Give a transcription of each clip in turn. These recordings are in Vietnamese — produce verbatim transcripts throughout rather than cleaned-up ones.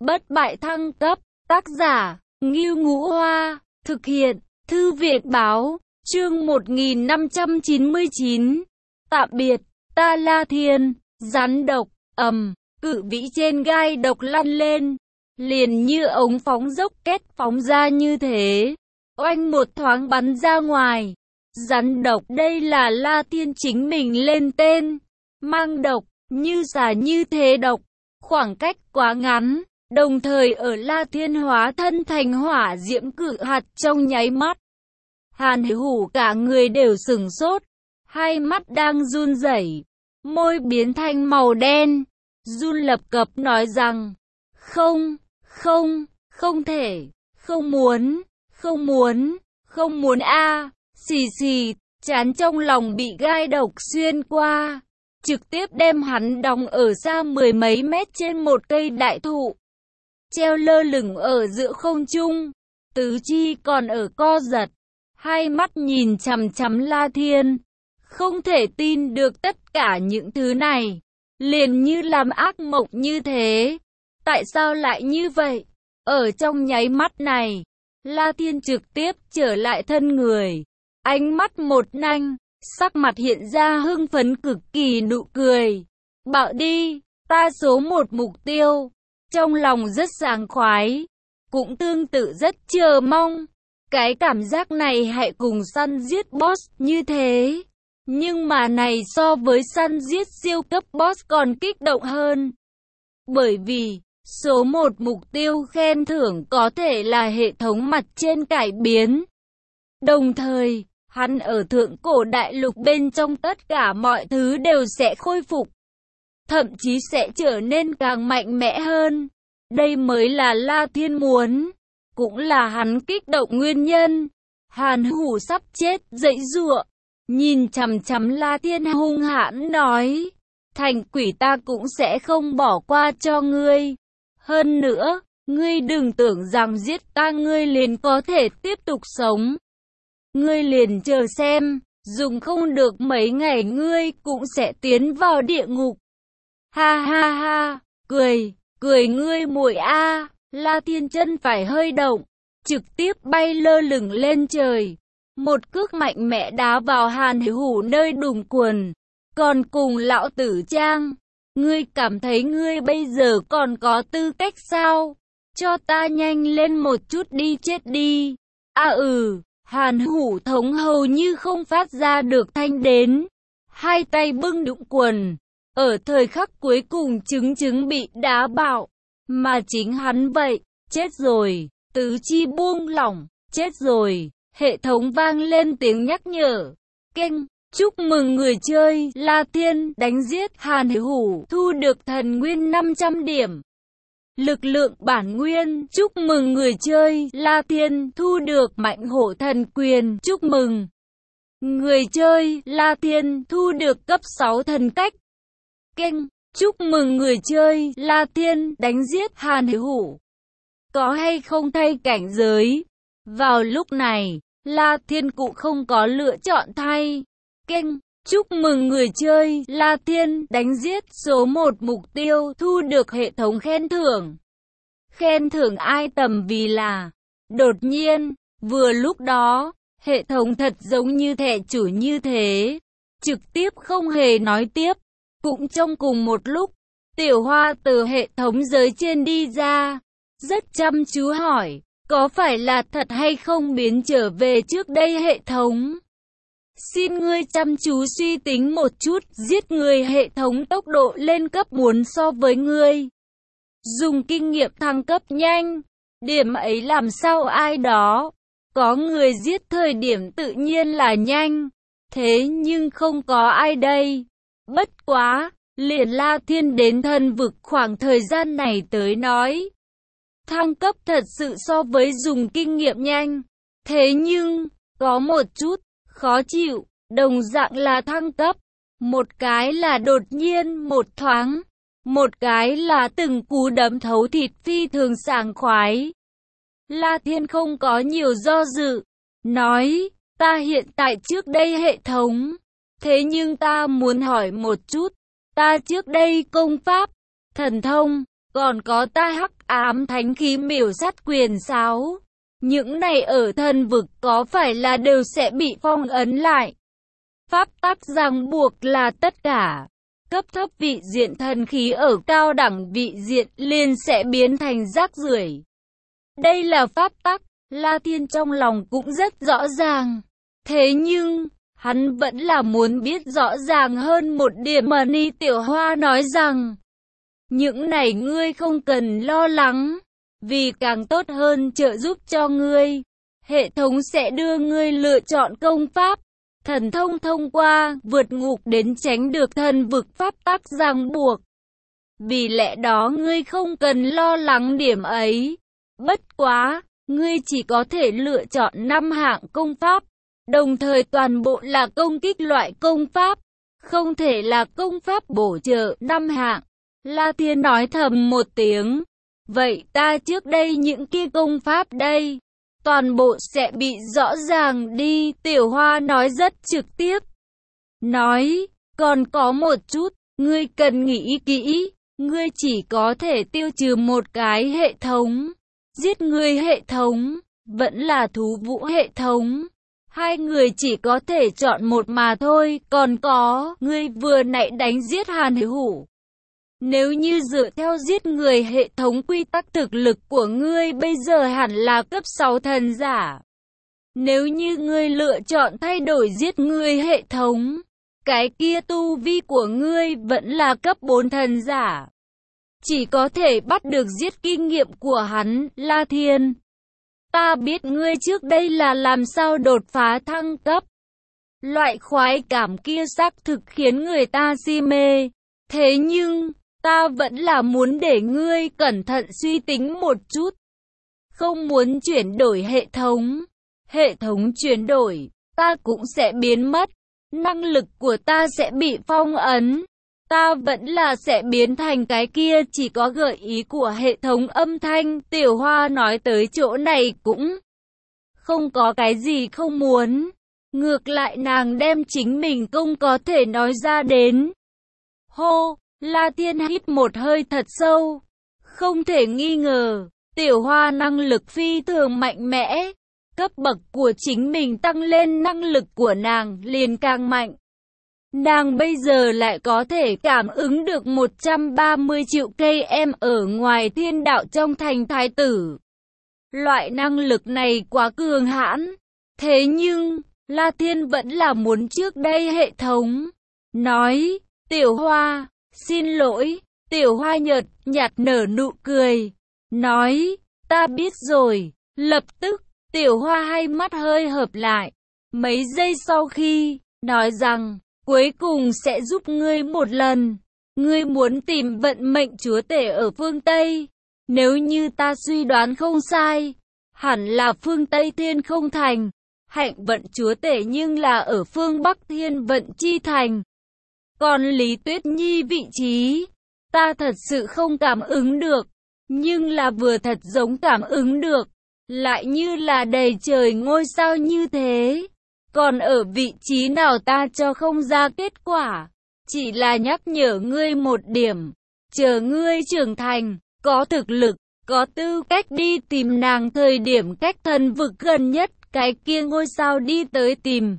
Bất bại thăng cấp, tác giả, Ngưu Ngũ Hoa, thực hiện, Thư viện báo, chương một nghìn năm trăm chín mươi chín. Tạm biệt, ta La Thiên, rắn độc, ầm, cự vĩ trên gai độc lăn lên, liền như ống phóng dốc két phóng ra như thế, oanh một thoáng bắn ra ngoài. Rắn độc đây là La Thiên chính mình lên tên, mang độc, như xà như thế độc, khoảng cách quá ngắn, đồng thời ở La Thiên hóa thân thành hỏa diễm cự hạt trong nháy mắt. Hàn Hủ cả người đều sửng sốt, hai mắt đang run rẩy, môi biến thành màu đen, run lập cập nói rằng, không, không, không thể, không muốn, không muốn, không muốn a. Xì xì, chán trong lòng bị gai độc xuyên qua, trực tiếp đem hắn đóng ở xa mười mấy mét trên một cây đại thụ, treo lơ lửng ở giữa không trung, tứ chi còn ở co giật, hai mắt nhìn chằm chằm La Thiên, không thể tin được tất cả những thứ này, liền như làm ác mộng như thế. Tại sao lại như vậy? Ở trong nháy mắt này, La Thiên trực tiếp trở lại thân người, ánh mắt một nanh, sắc mặt hiện ra hưng phấn cực kỳ nụ cười. Bảo đi, ta số một mục tiêu. Trong lòng rất sảng khoái, cũng tương tự rất chờ mong. Cái cảm giác này hãy cùng săn giết boss như thế. Nhưng mà này so với săn giết siêu cấp boss còn kích động hơn. Bởi vì, số một mục tiêu khen thưởng có thể là hệ thống mặt trên cải biến. Đồng thời, hắn ở thượng cổ đại lục bên trong tất cả mọi thứ đều sẽ khôi phục. Thậm chí sẽ trở nên càng mạnh mẽ hơn. Đây mới là La Thiên muốn, cũng là hắn kích động nguyên nhân. Hàn Hủ sắp chết dãy giụa, nhìn chằm chằm La Thiên hung hãn nói, thành quỷ ta cũng sẽ không bỏ qua cho ngươi. Hơn nữa, ngươi đừng tưởng rằng giết ta ngươi liền có thể tiếp tục sống. Ngươi liền chờ xem, dùng không được mấy ngày ngươi cũng sẽ tiến vào địa ngục. Ha ha ha, cười, cười ngươi muội a. La Thiên chân phải hơi động, trực tiếp bay lơ lửng lên trời. Một cước mạnh mẽ đá vào Hàn Hủ nơi đùng quần. Còn cùng lão tử Trang, ngươi cảm thấy ngươi bây giờ còn có tư cách sao? Cho ta nhanh lên một chút đi chết đi. À ừ. Hàn Hủ thống hầu như không phát ra được thanh đến, hai tay bưng đũng quần, ở thời khắc cuối cùng chứng chứng bị đá bạo, mà chính hắn vậy, chết rồi, tứ chi buông lỏng, chết rồi, hệ thống vang lên tiếng nhắc nhở, keng, chúc mừng người chơi, La Thiên đánh giết Hàn Hủ, thu được thần nguyên năm trăm điểm. Lực lượng bản nguyên, chúc mừng người chơi, La Thiên thu được mạnh hổ thần quyền, chúc mừng. Người chơi, La Thiên thu được cấp sáu thần cách. Keng, chúc mừng người chơi, La Thiên đánh giết Hàn Hủ. Có hay không thay cảnh giới? Vào lúc này, La Thiên cũng không có lựa chọn thay. Keng. Chúc mừng người chơi, La Thiên đánh giết số một mục tiêu, thu được hệ thống khen thưởng. Khen thưởng ai tầm vì là. Đột nhiên, vừa lúc đó, hệ thống thật giống như thẻ chủ như thế. Trực tiếp không hề nói tiếp. Cũng trong cùng một lúc, Tiểu Hoa từ hệ thống giới trên đi ra. Rất chăm chú hỏi, có phải là thật hay không biến trở về trước đây hệ thống? Xin ngươi chăm chú suy tính một chút, giết người hệ thống tốc độ lên cấp bốn so với ngươi. Dùng kinh nghiệm thăng cấp nhanh, điểm ấy làm sao ai đó. Có người giết thời điểm tự nhiên là nhanh, thế nhưng không có ai đây. Bất quá, liền La Thiên đến thần vực khoảng thời gian này tới nói. Thăng cấp thật sự so với dùng kinh nghiệm nhanh, thế nhưng, có một chút khó chịu. Đồng dạng là thăng cấp, một cái là đột nhiên một thoáng, một cái là từng cú đấm thấu thịt phi thường sảng khoái. La Thiên không có nhiều do dự, nói, ta hiện tại trước đây hệ thống, thế nhưng ta muốn hỏi một chút, ta trước đây công pháp, thần thông, Còn có tai hắc ám thánh khí miểu sát quyền sáo. Những này ở thần vực có phải là đều sẽ bị phong ấn lại? Pháp tắc ràng buộc là tất cả. Cấp thấp vị diện thần khí ở cao đẳng vị diện liền sẽ biến thành rác rưởi. Đây là pháp tắc, La Thiên trong lòng cũng rất rõ ràng. Thế nhưng, hắn vẫn là muốn biết rõ ràng hơn một điểm mà Ni Tiểu Hoa nói rằng. Những này ngươi không cần lo lắng, vì càng tốt hơn trợ giúp cho ngươi. Hệ thống sẽ đưa ngươi lựa chọn công pháp, thần thông thông qua, vượt ngục đến tránh được thần vực pháp tắc ràng buộc. Vì lẽ đó ngươi không cần lo lắng điểm ấy. Bất quá, ngươi chỉ có thể lựa chọn năm hạng công pháp, đồng thời toàn bộ là công kích loại công pháp, không thể là công pháp bổ trợ năm hạng. La Thiên nói thầm một tiếng. Vậy ta trước đây những kia công pháp đây, toàn bộ sẽ bị rõ ràng đi. Tiểu Hoa nói rất trực tiếp. Nói, còn có một chút, ngươi cần nghĩ kỹ, ngươi chỉ có thể tiêu trừ một cái hệ thống. Giết người hệ thống, vẫn là thú vũ hệ thống. Hai người chỉ có thể chọn một mà thôi. Còn có, ngươi vừa nãy đánh giết Hàn Hữu. Nếu như dựa theo giết người hệ thống quy tắc, thực lực của ngươi bây giờ hẳn là cấp sáu thần giả. Nếu như ngươi lựa chọn thay đổi giết người hệ thống, cái kia tu vi của ngươi vẫn là cấp bốn thần giả. Chỉ có thể bắt được giết kinh nghiệm của hắn. La Thiên, ta biết ngươi trước đây là làm sao đột phá thăng cấp. Loại khoái cảm kia xác thực khiến người ta si mê. Thế nhưng, ta vẫn là muốn để ngươi cẩn thận suy tính một chút. Không muốn chuyển đổi hệ thống. Hệ thống chuyển đổi, ta cũng sẽ biến mất. Năng lực của ta sẽ bị phong ấn. Ta vẫn là sẽ biến thành cái kia, chỉ có gợi ý của hệ thống âm thanh. Tiểu Hoa nói tới chỗ này cũng không có cái gì không muốn. Ngược lại nàng đem chính mình không có thể nói ra đến. Hô, La Thiên hít một hơi thật sâu. Không thể nghi ngờ, Tiểu Hoa năng lực phi thường mạnh mẽ. Cấp bậc của chính mình tăng lên, năng lực của nàng liền càng mạnh. Nàng bây giờ lại có thể cảm ứng được một trăm ba mươi triệu cây em ở ngoài thiên đạo trong thành thái tử. Loại năng lực này quá cường hãn. Thế nhưng, La Thiên vẫn là muốn trước đây hệ thống. Nói, Tiểu Hoa, xin lỗi. Tiểu Hoa nhợt nhạt nở nụ cười. Nói, ta biết rồi. Lập tức, Tiểu Hoa hai mắt hơi hợp lại. Mấy giây sau khi, nói rằng, cuối cùng sẽ giúp ngươi một lần. Ngươi muốn tìm vận mệnh chúa tể ở phương Tây. Nếu như ta suy đoán không sai, hẳn là phương Tây Thiên Không Thành. Hạnh vận chúa tể nhưng là ở phương Bắc Thiên Vận Chi Thành. Còn Lý Tuyết Nhi vị trí, ta thật sự không cảm ứng được. Nhưng là vừa thật giống cảm ứng được, lại như là đầy trời ngôi sao như thế. Còn ở vị trí nào ta cho không ra kết quả. Chỉ là nhắc nhở ngươi một điểm. Chờ ngươi trưởng thành, có thực lực, có tư cách đi tìm nàng thời điểm cách thần vực gần nhất, cái kia ngôi sao đi tới tìm.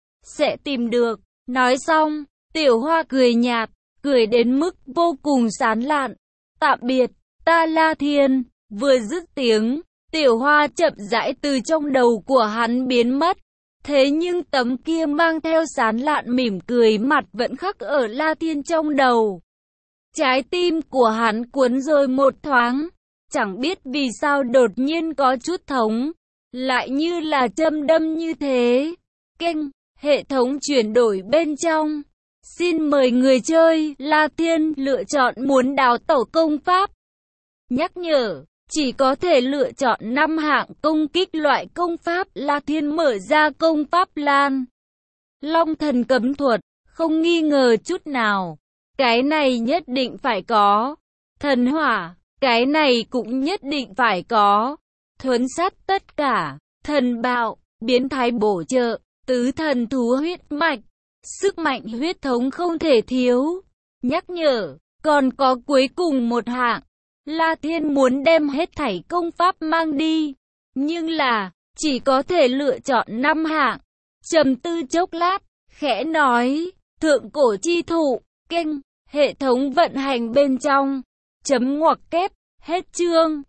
Sẽ tìm được. Nói xong, Tiểu Hoa cười nhạt, cười đến mức vô cùng sán lạn. Tạm biệt, ta La Thiên. Vừa dứt tiếng, Tiểu Hoa chậm rãi từ trong đầu của hắn biến mất. Thế nhưng tấm kia mang theo sán lạn mỉm cười mặt vẫn khắc ở La Thiên trong đầu. Trái tim của hắn cuốn rồi một thoáng. Chẳng biết vì sao đột nhiên có chút thống. Lại như là châm đâm như thế. Kênh, hệ thống chuyển đổi bên trong. Xin mời người chơi, La Thiên lựa chọn muốn đào tẩu công pháp. Nhắc nhở, chỉ có thể lựa chọn năm hạng công kích loại công pháp. La Thiên mở ra công pháp Lan Long Thần Cấm Thuật, không nghi ngờ chút nào. Cái này nhất định phải có. Thần Hỏa, cái này cũng nhất định phải có. Thuấn sát tất cả. Thần Bạo, biến thái bổ trợ, tứ thần thú huyết mạch. Sức mạnh huyết thống không thể thiếu. Nhắc nhở, còn có cuối cùng một hạng. La Thiên muốn đem hết thảy công pháp mang đi, nhưng là, chỉ có thể lựa chọn năm hạng. Trầm tư chốc lát, khẽ nói, thượng cổ chi thụ, kênh, hệ thống vận hành bên trong. Chấm ngoặc kép, hết chương.